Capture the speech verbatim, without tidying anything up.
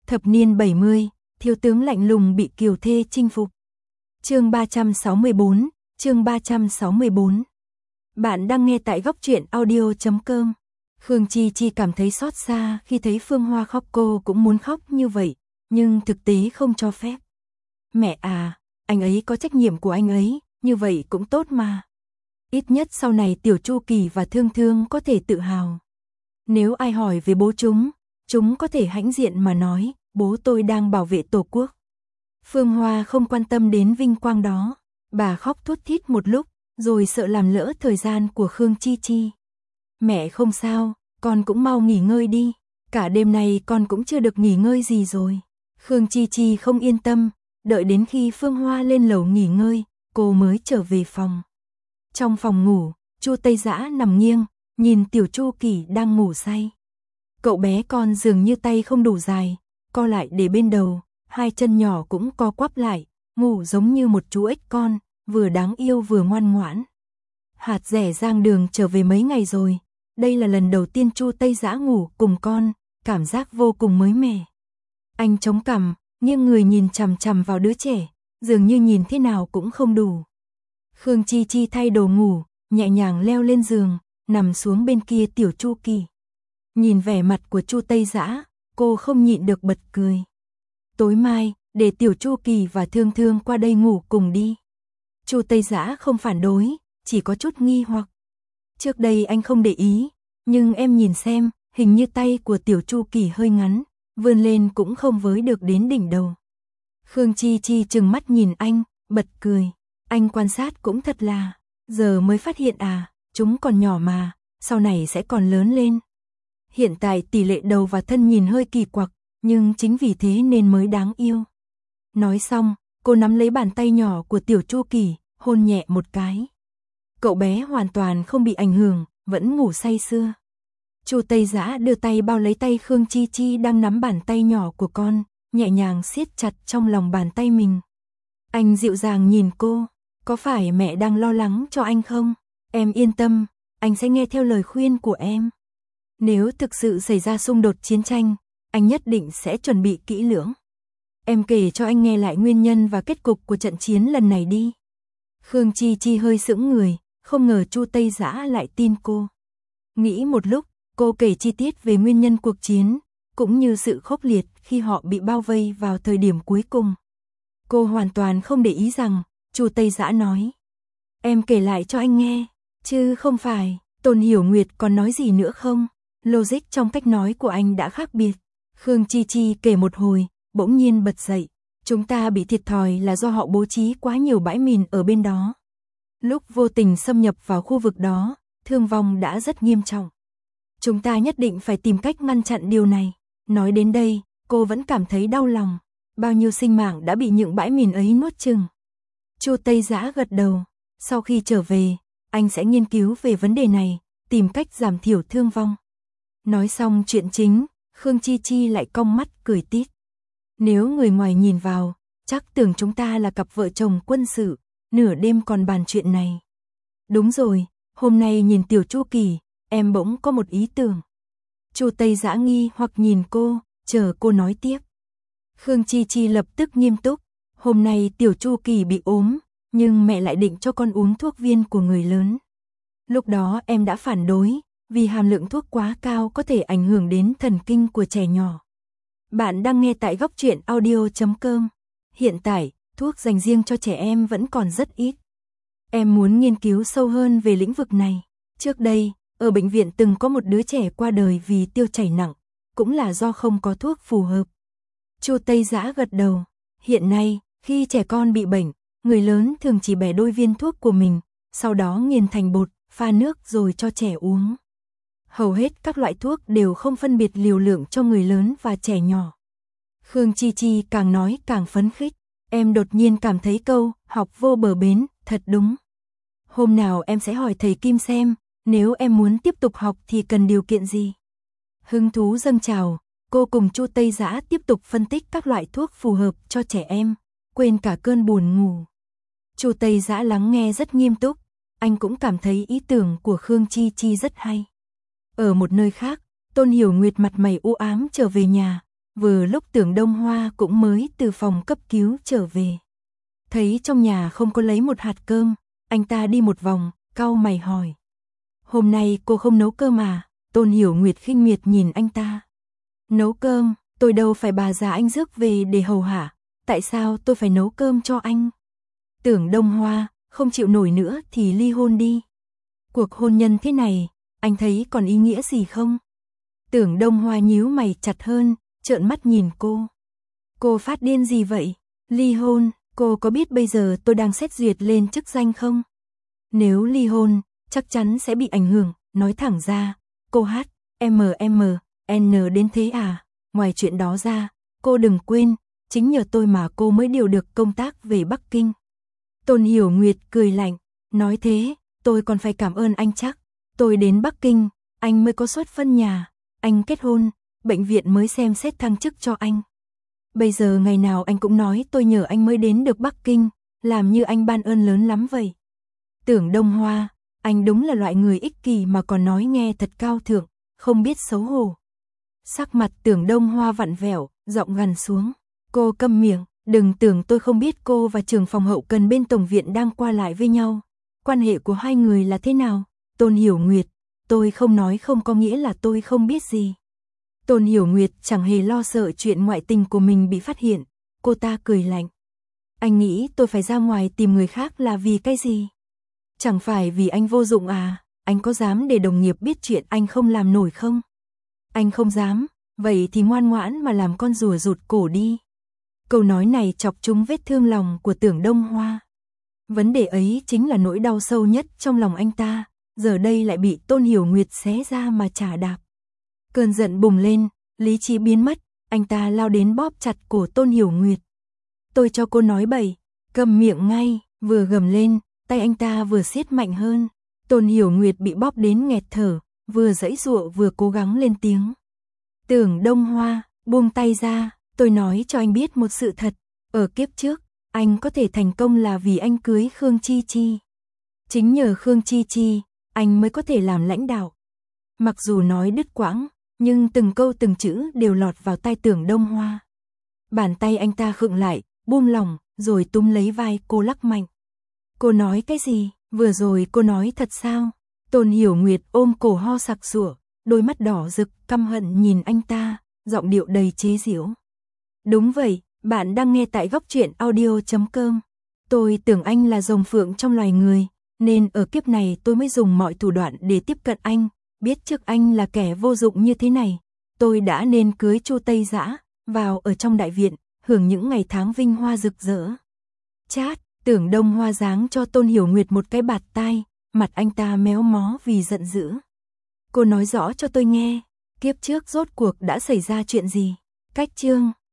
Thập niên bảy mươi, thiếu tướng lạnh lùng bị kiều thê chinh phục. Chương ba trăm sáu mươi bốn, chương ba trăm sáu mươi bốn. Bạn đang nghe tại góc truyện audio chấm com. Khương Chi Chi cảm thấy xót xa khi thấy Phương Hoa khóc, cô cũng muốn khóc như vậy, nhưng thực tế không cho phép. Mẹ à, anh ấy có trách nhiệm của anh ấy, như vậy cũng tốt mà. Ít nhất sau này Tiểu Chu Kỳ và Thương Thương có thể tự hào. Nếu ai hỏi về bố chúng, chúng có thể hãnh diện mà nói, bố tôi đang bảo vệ Tổ quốc. Phương Hoa không quan tâm đến vinh quang đó, bà khóc thút thít một lúc, rồi sợ làm lỡ thời gian của Khương Chi Chi. Mẹ không sao, con cũng mau nghỉ ngơi đi, cả đêm nay con cũng chưa được nghỉ ngơi gì rồi. Khương Chi Chi không yên tâm, đợi đến khi Phương Hoa lên lầu nghỉ ngơi, cô mới trở về phòng. Trong phòng ngủ, Chu Tây Dã nằm nghiêng, nhìn Tiểu Chu Kỳ đang ngủ say. Cậu bé con dường như tay không đủ dài, co lại để bên đầu, hai chân nhỏ cũng co quắp lại, ngủ giống như một chú ếch con, vừa đáng yêu vừa ngoan ngoãn. Hạt rẻ Giang Đường trở về mấy ngày rồi, đây là lần đầu tiên Chu Tây Dã ngủ cùng con, cảm giác vô cùng mới mẻ. Anh chống cằm, nghiêng người nhìn chằm chằm vào đứa trẻ, dường như nhìn thế nào cũng không đủ. Khương Chi Chi thay đồ ngủ, nhẹ nhàng leo lên giường, nằm xuống bên kia Tiểu Chu Kỳ. Nhìn vẻ mặt của Chu Tây Dã, cô không nhịn được bật cười. Tối mai, để Tiểu Chu Kỳ và Thương Thương qua đây ngủ cùng đi. Chu Tây Dã không phản đối, chỉ có chút nghi hoặc. Trước đây anh không để ý, nhưng em nhìn xem, hình như tay của Tiểu Chu Kỳ hơi ngắn, vươn lên cũng không với được đến đỉnh đầu. Khương Chi Chi trừng mắt nhìn anh, bật cười. Anh quan sát cũng thật là, giờ mới phát hiện à, chúng còn nhỏ mà, sau này sẽ còn lớn lên. Hiện tại tỷ lệ đầu và thân nhìn hơi kỳ quặc, nhưng chính vì thế nên mới đáng yêu. Nói xong, cô nắm lấy bàn tay nhỏ của Tiểu Chu Kỳ, hôn nhẹ một cái. Cậu bé hoàn toàn không bị ảnh hưởng, vẫn ngủ say sưa. Chu Tây Dã đưa tay bao lấy tay Khương Chi Chi đang nắm bàn tay nhỏ của con, nhẹ nhàng siết chặt trong lòng bàn tay mình. Anh dịu dàng nhìn cô, có phải mẹ đang lo lắng cho anh không? Em yên tâm, anh sẽ nghe theo lời khuyên của em. Nếu thực sự xảy ra xung đột chiến tranh, anh nhất định sẽ chuẩn bị kỹ lưỡng. Em kể cho anh nghe lại nguyên nhân và kết cục của trận chiến lần này đi. Khương Chi Chi hơi sững người, không ngờ Chu Tây Dã lại tin cô. Nghĩ một lúc, cô kể chi tiết về nguyên nhân cuộc chiến, cũng như sự khốc liệt khi họ bị bao vây vào thời điểm cuối cùng. Cô hoàn toàn không để ý rằng, Chu Tây Dã nói. Em kể lại cho anh nghe, chứ không phải, Tôn Hiểu Nguyệt còn nói gì nữa không? Logic trong cách nói của anh đã khác biệt. Khương Chi Chi kể một hồi, bỗng nhiên bật dậy. Chúng ta bị thiệt thòi là do họ bố trí quá nhiều bãi mìn ở bên đó. Lúc vô tình xâm nhập vào khu vực đó, thương vong đã rất nghiêm trọng. Chúng ta nhất định phải tìm cách ngăn chặn điều này. Nói đến đây, cô vẫn cảm thấy đau lòng. Bao nhiêu sinh mạng đã bị những bãi mìn ấy nuốt chửng. Chu Tây Dã gật đầu. Sau khi trở về, anh sẽ nghiên cứu về vấn đề này, tìm cách giảm thiểu thương vong. Nói xong chuyện chính, Khương Chi Chi lại cong mắt cười tít. Nếu người ngoài nhìn vào, chắc tưởng chúng ta là cặp vợ chồng quân sự, nửa đêm còn bàn chuyện này. Đúng rồi, hôm nay nhìn Tiểu Chu Kỳ, em bỗng có một ý tưởng. Chu Tây Dã nghi hoặc nhìn cô, chờ cô nói tiếp. Khương Chi Chi lập tức nghiêm túc. Hôm nay Tiểu Chu Kỳ bị ốm, nhưng mẹ lại định cho con uống thuốc viên của người lớn. Lúc đó em đã phản đối, vì hàm lượng thuốc quá cao có thể ảnh hưởng đến thần kinh của trẻ nhỏ. Bạn đang nghe tại góc truyện audio chấm com. Hiện tại, thuốc dành riêng cho trẻ em vẫn còn rất ít. Em muốn nghiên cứu sâu hơn về lĩnh vực này. Trước đây, ở bệnh viện từng có một đứa trẻ qua đời vì tiêu chảy nặng, cũng là do không có thuốc phù hợp. Chu Tây Dã gật đầu. Hiện nay, khi trẻ con bị bệnh, người lớn thường chỉ bẻ đôi viên thuốc của mình, sau đó nghiền thành bột, pha nước rồi cho trẻ uống. Hầu hết các loại thuốc đều không phân biệt liều lượng cho người lớn và trẻ nhỏ. Khương Chi Chi càng nói càng phấn khích. Em đột nhiên cảm thấy câu học vô bờ bến thật đúng. Hôm nào em sẽ hỏi thầy Kim xem, nếu em muốn tiếp tục học thì cần điều kiện gì. Hứng thú dâng trào, cô cùng Chu Tây Dã tiếp tục phân tích các loại thuốc phù hợp cho trẻ em, quên cả cơn buồn ngủ. Chu Tây Dã lắng nghe rất nghiêm túc, anh cũng cảm thấy ý tưởng của Khương Chi Chi rất hay. Ở một nơi khác, Tôn Hiểu Nguyệt mặt mày u ám trở về nhà, Vừa lúc Tưởng Đông Hoa cũng mới từ phòng cấp cứu trở về. Thấy trong nhà không có lấy một hạt cơm, anh ta đi một vòng, cau mày hỏi. Hôm nay cô không nấu cơm à? Tôn Hiểu Nguyệt khinh miệt nhìn anh ta. Nấu cơm, tôi đâu phải bà già anh rước về để hầu hạ, tại sao tôi phải nấu cơm cho anh? Tưởng Đông Hoa, không chịu nổi nữa thì ly hôn đi. Cuộc hôn nhân thế này, anh thấy còn ý nghĩa gì không? Tưởng Đông Hoa nhíu mày chặt hơn, trợn mắt nhìn cô. Cô phát điên gì vậy? Ly hôn, cô có biết bây giờ tôi đang xét duyệt lên chức danh không? Nếu ly hôn, chắc chắn sẽ bị ảnh hưởng, nói thẳng ra. Cô hát, em em, N đến thế à? Ngoài chuyện đó ra, cô đừng quên, chính nhờ tôi mà cô mới điều được công tác về Bắc Kinh. Tôn Hiểu Nguyệt cười lạnh, nói thế, tôi còn phải cảm ơn anh chắc. Tôi đến Bắc Kinh, anh mới có suất phân nhà, anh kết hôn, bệnh viện mới xem xét thăng chức cho anh. Bây giờ ngày nào anh cũng nói tôi nhờ anh mới đến được Bắc Kinh, làm như anh ban ơn lớn lắm vậy. Tưởng Đông Hoa, anh đúng là loại người ích kỷ mà còn nói nghe thật cao thượng, không biết xấu hổ. Sắc mặt Tưởng Đông Hoa vặn vẹo, giọng gằn xuống. Cô câm miệng, đừng tưởng tôi không biết cô và trưởng phòng hậu cần bên tổng viện đang qua lại với nhau. Quan hệ của hai người là thế nào? Tôn Hiểu Nguyệt, tôi không nói không có nghĩa là tôi không biết gì. Tôn Hiểu Nguyệt chẳng hề lo sợ chuyện ngoại tình của mình bị phát hiện, cô ta cười lạnh. Anh nghĩ tôi phải ra ngoài tìm người khác là vì cái gì? Chẳng phải vì anh vô dụng à, anh có dám để đồng nghiệp biết chuyện anh không làm nổi không? Anh không dám, vậy thì ngoan ngoãn mà làm con rùa rụt cổ đi. Câu nói này chọc trúng vết thương lòng của Tưởng Đông Hoa. Vấn đề ấy chính là nỗi đau sâu nhất trong lòng anh ta, giờ đây lại bị Tôn Hiểu Nguyệt xé ra mà trả đạp. Cơn giận bùng lên, lý trí biến mất, anh ta lao đến bóp chặt cổ Tôn Hiểu Nguyệt. Tôi cho cô nói bậy, cầm miệng ngay, vừa gầm lên, tay anh ta vừa siết mạnh hơn. Tôn Hiểu Nguyệt bị bóp đến nghẹt thở, vừa giãy giụa vừa cố gắng lên tiếng. Tưởng Đông Hoa, buông tay ra, tôi nói cho anh biết một sự thật, ở kiếp trước, anh có thể thành công là vì anh cưới Khương Chi Chi. Chính nhờ Khương Chi Chi, anh mới có thể làm lãnh đạo. Mặc dù nói đứt quãng, nhưng từng câu từng chữ đều lọt vào tai Tưởng Đông Hoa. Bàn tay anh ta khựng lại, buông lỏng, rồi túm lấy vai cô lắc mạnh. Cô nói cái gì? Vừa rồi cô nói thật sao? Tôn Hiểu Nguyệt ôm cổ ho sặc sụa, đôi mắt đỏ rực, căm hận nhìn anh ta, giọng điệu đầy chế giễu. Đúng vậy, bạn đang nghe tại góc truyện audio chấm com. Tôi tưởng anh là rồng phượng trong loài người, nên ở kiếp này tôi mới dùng mọi thủ đoạn để tiếp cận anh. Biết trước anh là kẻ vô dụng như thế này, tôi đã nên cưới Chu Tây Dã, vào ở trong đại viện, hưởng những ngày tháng vinh hoa rực rỡ. Chát, Tưởng Đông Hoa giáng cho Tôn Hiểu Nguyệt một cái bạt tai, mặt anh ta méo mó vì giận dữ. Cô nói rõ cho tôi nghe, kiếp trước rốt cuộc đã xảy ra chuyện gì? Cách chương